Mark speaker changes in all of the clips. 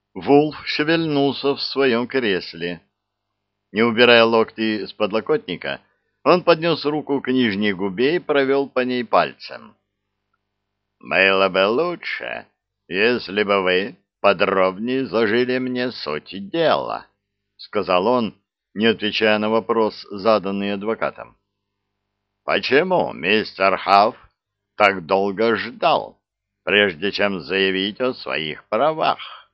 Speaker 1: Вулф шевельнулся в своем кресле. Не убирая локти с подлокотника, он поднес руку к нижней губе и провел по ней пальцем. «Было бы лучше, если бы вы подробнее изложили мне суть дела», — сказал он, не отвечая на вопрос, заданный адвокатом. «Почему мистер Хафф так долго ждал, прежде чем заявить о своих правах?»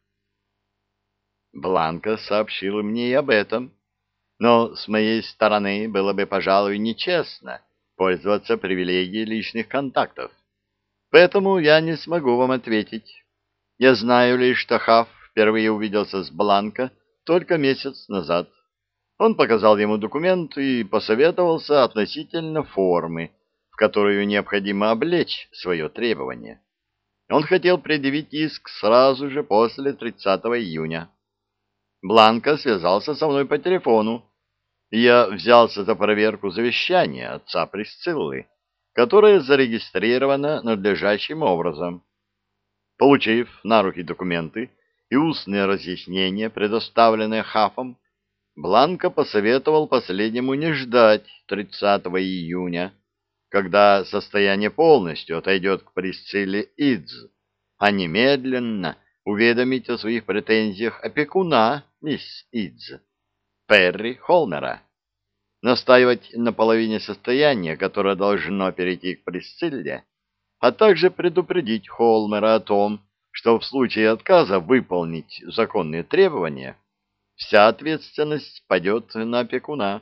Speaker 1: Бланка сообщила мне и об этом, но с моей стороны было бы, пожалуй, нечестно пользоваться привилегией личных контактов. Поэтому я не смогу вам ответить. Я знаю лишь, что Хафф впервые увиделся с Бланко только месяц назад. Он показал ему документ и посоветовался относительно формы, в которую необходимо облечь свое требование. Он хотел предъявить иск сразу же после 30 июня. Бланко связался со мной по телефону, и я взялся за проверку завещания отца Присциллы, которое зарегистрировано надлежащим образом. Получив на руки документы и устные разъяснения, предоставленные Хафом, Бланко посоветовал последнему не ждать 30 июня, когда состояние полностью отойдет к Присцилле Идз, а немедленно уведомить о своих претензиях опекуна мисс Идз, Перри Холмера, настаивать на половине состояния, которое должно перейти к Присцилле, а также предупредить Холмера о том, что в случае отказа выполнить законные требования вся ответственность падет на опекуна.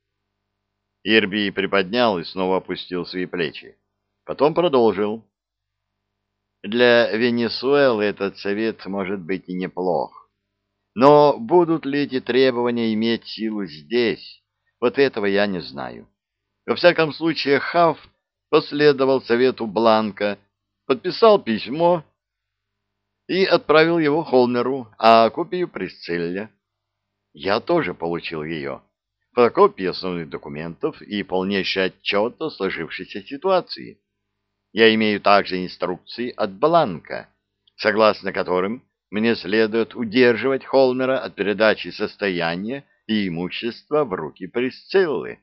Speaker 1: Ирби приподнял и снова опустил свои плечи. Потом продолжил. Для Венесуэлы этот совет может быть и неплох. Но будут ли эти требования иметь силу здесь? Вот этого я не знаю. Во всяком случае, Хафф последовал совету Бланка, подписал письмо и отправил его Холмеру, а копию Присцилле. Я тоже получил ее. Фотокопии основных документов и полнейший отчет о сложившейся ситуации. Я имею также инструкции от Бланка, согласно которым мне следует удерживать Холмера от передачи состояния и имущества в руки Присциллы.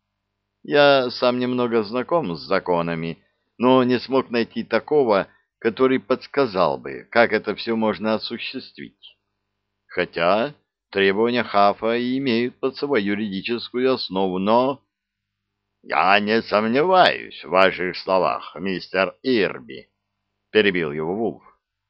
Speaker 1: Я сам немного знаком с законами, но не смог найти такого, который подсказал бы, как это все можно осуществить. Хотя требования Хафа и имеют под собой юридическую основу, но... — Я не сомневаюсь в ваших словах, мистер Ирби, — перебил его Вулф.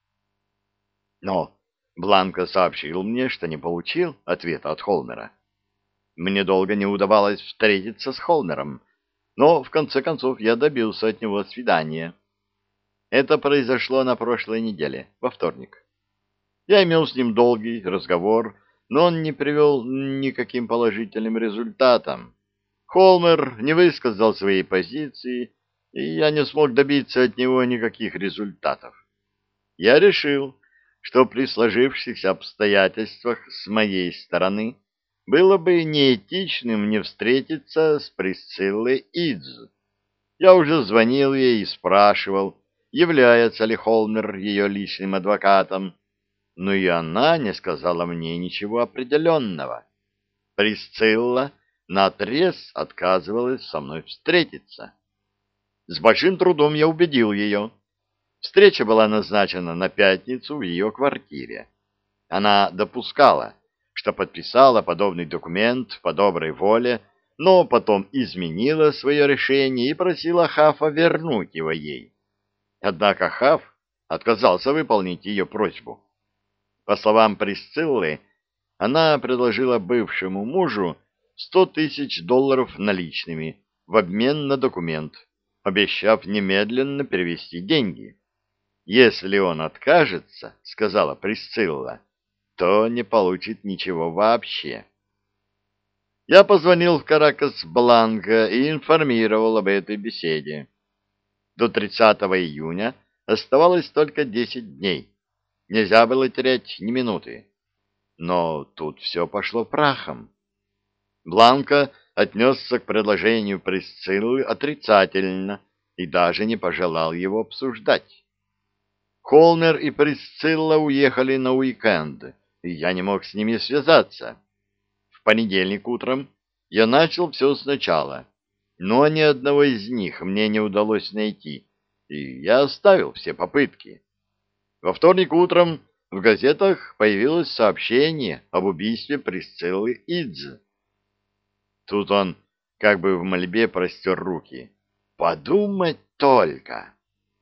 Speaker 1: — Но Бланко сообщил мне, что не получил ответа от Холмера. Мне долго не удавалось встретиться с Холмером, но в конце концов я добился от него свидания. Это произошло на прошлой неделе, во вторник. Я имел с ним долгий разговор, но он не привел никаким положительным результатам. Холмер не высказал своей позиции, и я не смог добиться от него никаких результатов. Я решил, что при сложившихся обстоятельствах с моей стороны было бы неэтичным не встретиться с Присциллой Идз. Я уже звонил ей и спрашивал, является ли Холмер ее личным адвокатом, но и она не сказала мне ничего определенного. Присцилла наотрез отказывалась со мной встретиться. С большим трудом я убедил ее. Встреча была назначена на пятницу в ее квартире. Она допускала, что подписала подобный документ по доброй воле, но потом изменила свое решение и просила Хафа вернуть его ей. Однако Хаф отказался выполнить ее просьбу. По словам Присциллы, она предложила бывшему мужу $100 000 наличными в обмен на документ, обещав немедленно перевести деньги. Если он откажется, сказала Присцилла, то не получит ничего вообще. Я позвонил в Каракас-Бланко и информировал об этой беседе. До 30 июня оставалось только 10 дней. Нельзя было терять ни минуты. Но тут все пошло прахом. Бланко отнесся к предложению Присциллы отрицательно и даже не пожелал его обсуждать. Холмер и Присцилла уехали на уикенд, и я не мог с ними связаться. В понедельник утром я начал все сначала, но ни одного из них мне не удалось найти, и я оставил все попытки. Во вторник утром в газетах появилось сообщение об убийстве Присциллы Идз. Тут он как бы в мольбе простер руки. «Подумать только!»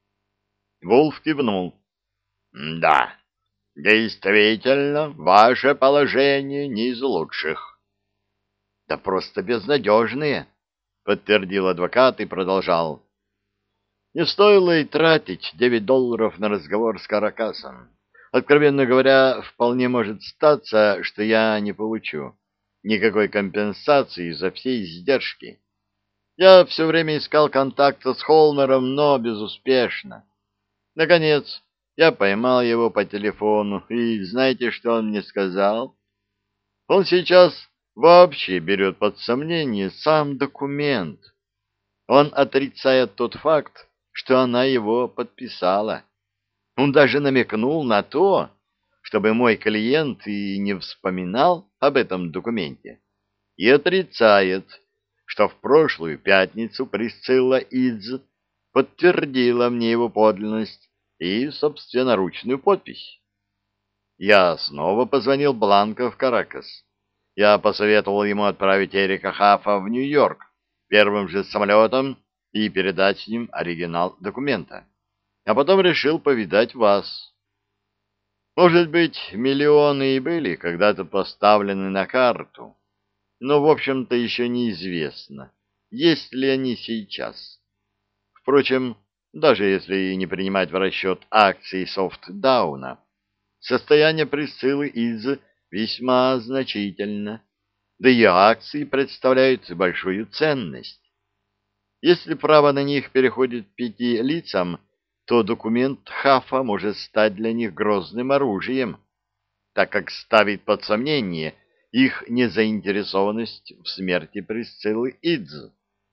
Speaker 1: Вулф кивнул. «Да, действительно, ваше положение не из лучших». «Да просто безнадежные», — подтвердил адвокат и продолжал. «Не стоило и тратить $9 на разговор с Каракасом. Откровенно говоря, вполне может статься, что я не получу никакой компенсации за все издержки. Я все время искал контакта с Холмером, но безуспешно. Наконец, я поймал его по телефону, и знаете, что он мне сказал? Он сейчас вообще берет под сомнение сам документ. Он отрицает тот факт, что она его подписала. Он даже намекнул на то, чтобы мой клиент и не вспоминал об этом документе, и отрицает, что в прошлую пятницу Присцилла Идз подтвердила мне его подлинность и собственноручную подпись. Я снова позвонил Бланко в Каракас. Я посоветовал ему отправить Эрика Хаффа в Нью-Йорк первым же самолетом и передать с ним оригинал документа. А потом решил повидать вас. Может быть, миллионы и были когда-то поставлены на карту, но, в общем-то, еще неизвестно, есть ли они сейчас. Впрочем, даже если и не принимать в расчет акции Софтдауна, состояние Присциллы Из весьма значительно, да и акции представляют большую ценность. Если право на них переходит 5 лицам, то документ Хаффа может стать для них грозным оружием, так как ставит под сомнение их незаинтересованность в смерти Присциллы Идз.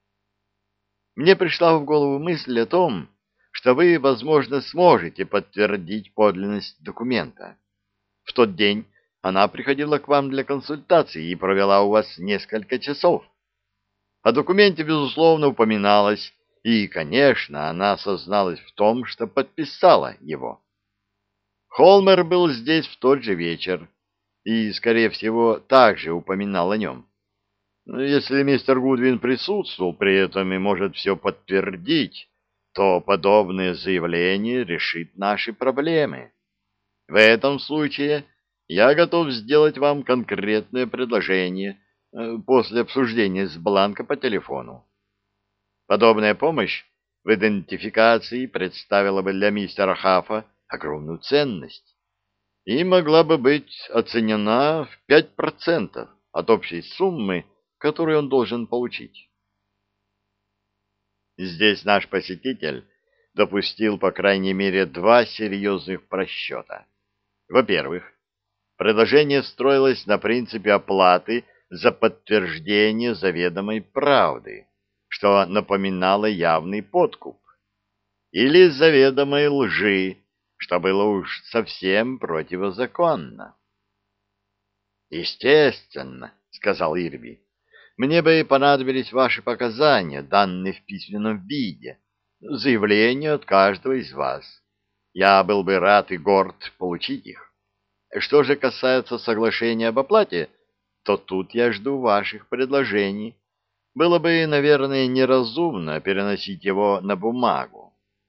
Speaker 1: Мне пришла в голову мысль о том, что вы, возможно, сможете подтвердить подлинность документа. В тот день она приходила к вам для консультации и провела у вас несколько часов. О документе, безусловно, упоминалось, и, конечно, она созналась в том, что подписала его. Холмер был здесь в тот же вечер и, скорее всего, также упоминал о нем. Но если мистер Гудвин присутствовал при этом и может все подтвердить, то подобное заявление решит наши проблемы. В этом случае я готов сделать вам конкретное предложение после обсуждения с Бланко по телефону. Подобная помощь в идентификации представила бы для мистера Хаффа огромную ценность и могла бы быть оценена в 5% от общей суммы, которую он должен получить. Здесь наш посетитель допустил по крайней мере 2 серьезных просчета. Во-первых, предложение строилось на принципе оплаты за подтверждение заведомой правды, что напоминало явный подкуп, или заведомой лжи, что было уж совсем противозаконно. «Естественно», — сказал Ирби, — «мне бы понадобились ваши показания, данные в письменном виде, заявление от каждого из вас. Я был бы рад и горд получить их. Что же касается соглашения об оплате, то тут я жду ваших предложений. Было бы, наверное, неразумно переносить его на бумагу».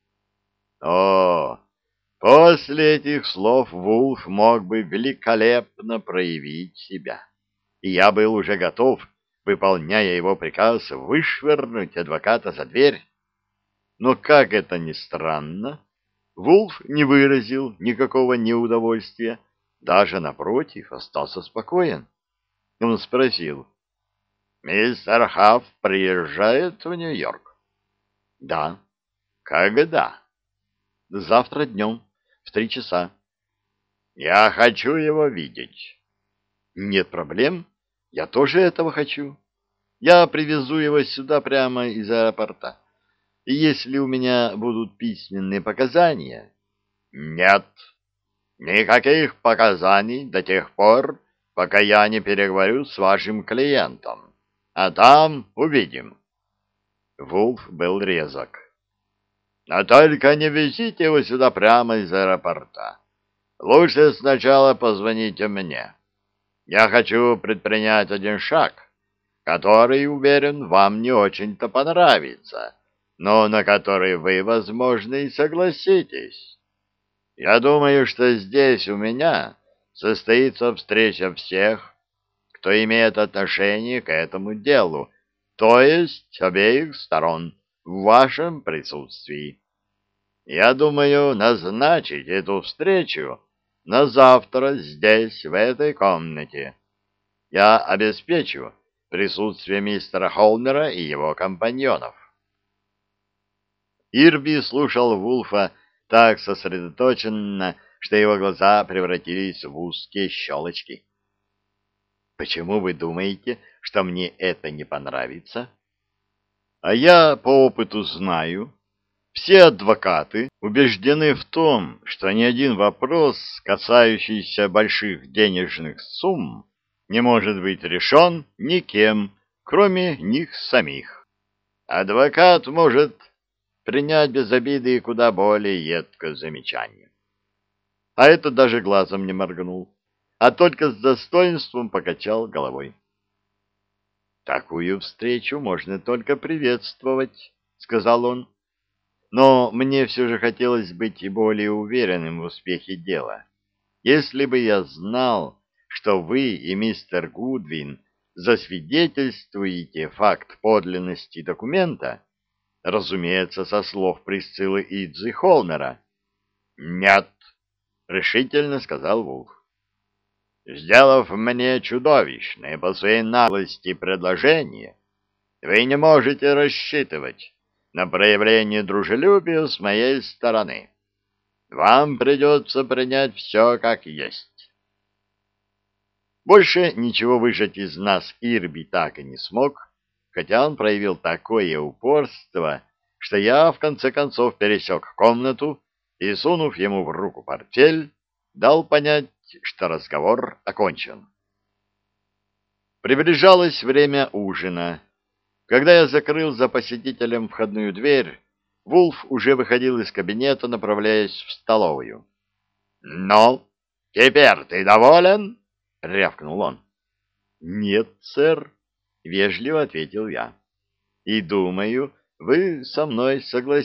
Speaker 1: О, после этих слов Вулф мог бы великолепно проявить себя, и я был уже готов, выполняя его приказ, вышвырнуть адвоката за дверь. Но, как это ни странно, Вулф не выразил никакого неудовольствия, даже, напротив, остался спокоен. Он спросил: «Мистер Хафф приезжает в Нью-Йорк?» «Да». «Когда?» «Завтра днем, в 3 часа». «Я хочу его видеть». «Нет проблем. Я тоже этого хочу. Я привезу его сюда прямо из аэропорта. И если у меня будут письменные показания, Нет, никаких показаний до тех пор, пока я не переговорю с вашим клиентом. А там увидим. Вулф был резок. Но только не везите его сюда прямо из аэропорта. Лучше сначала позвоните мне. Я хочу предпринять один шаг, который, уверен, вам не очень-то понравится, но на который вы, возможно, и согласитесь. Я думаю, что здесь у меня состоится встреча всех, кто имеет отношение к этому делу, то есть обеих сторон, в вашем присутствии. Я думаю назначить эту встречу на завтра здесь, в этой комнате. Я обеспечу присутствие мистера Холмера и его компаньонов. Ирби слушал Вулфа так сосредоточенно, что его глаза превратились в узкие щелочки. «Почему вы думаете, что мне это не понравится?» «А я по опыту знаю. Все адвокаты убеждены в том, что ни один вопрос, касающийся больших денежных сумм, не может быть решен никем, кроме них самих. Адвокат может принять без обиды куда более едкое замечание. А это даже глазом не моргнул, а только с достоинством покачал головой. «Такую встречу можно только приветствовать», — сказал он. «Но мне все же хотелось быть и более уверенным в успехе дела. Если бы я знал, что вы и мистер Гудвин засвидетельствуете факт подлинности документа, разумеется, со слов Присциллы Идзи Холмера». «Нет», — решительно сказал Вулф. «Сделав мне чудовищное по своей наглости предложение, вы не можете рассчитывать на проявление дружелюбия с моей стороны. Вам придется принять все как есть». Больше ничего выжать из нас Ирби так и не смог, хотя он проявил такое упорство, что я в конце концов пересек комнату и, сунув ему в руку портфель, дал понять, что разговор окончен. Приближалось время ужина. Когда я закрыл за посетителем входную дверь, Вулф уже выходил из кабинета, направляясь в столовую. «Ну, теперь ты доволен?» — рявкнул он. «Нет, сэр», — вежливо ответил я. «И думаю, вы со мной согласитесь».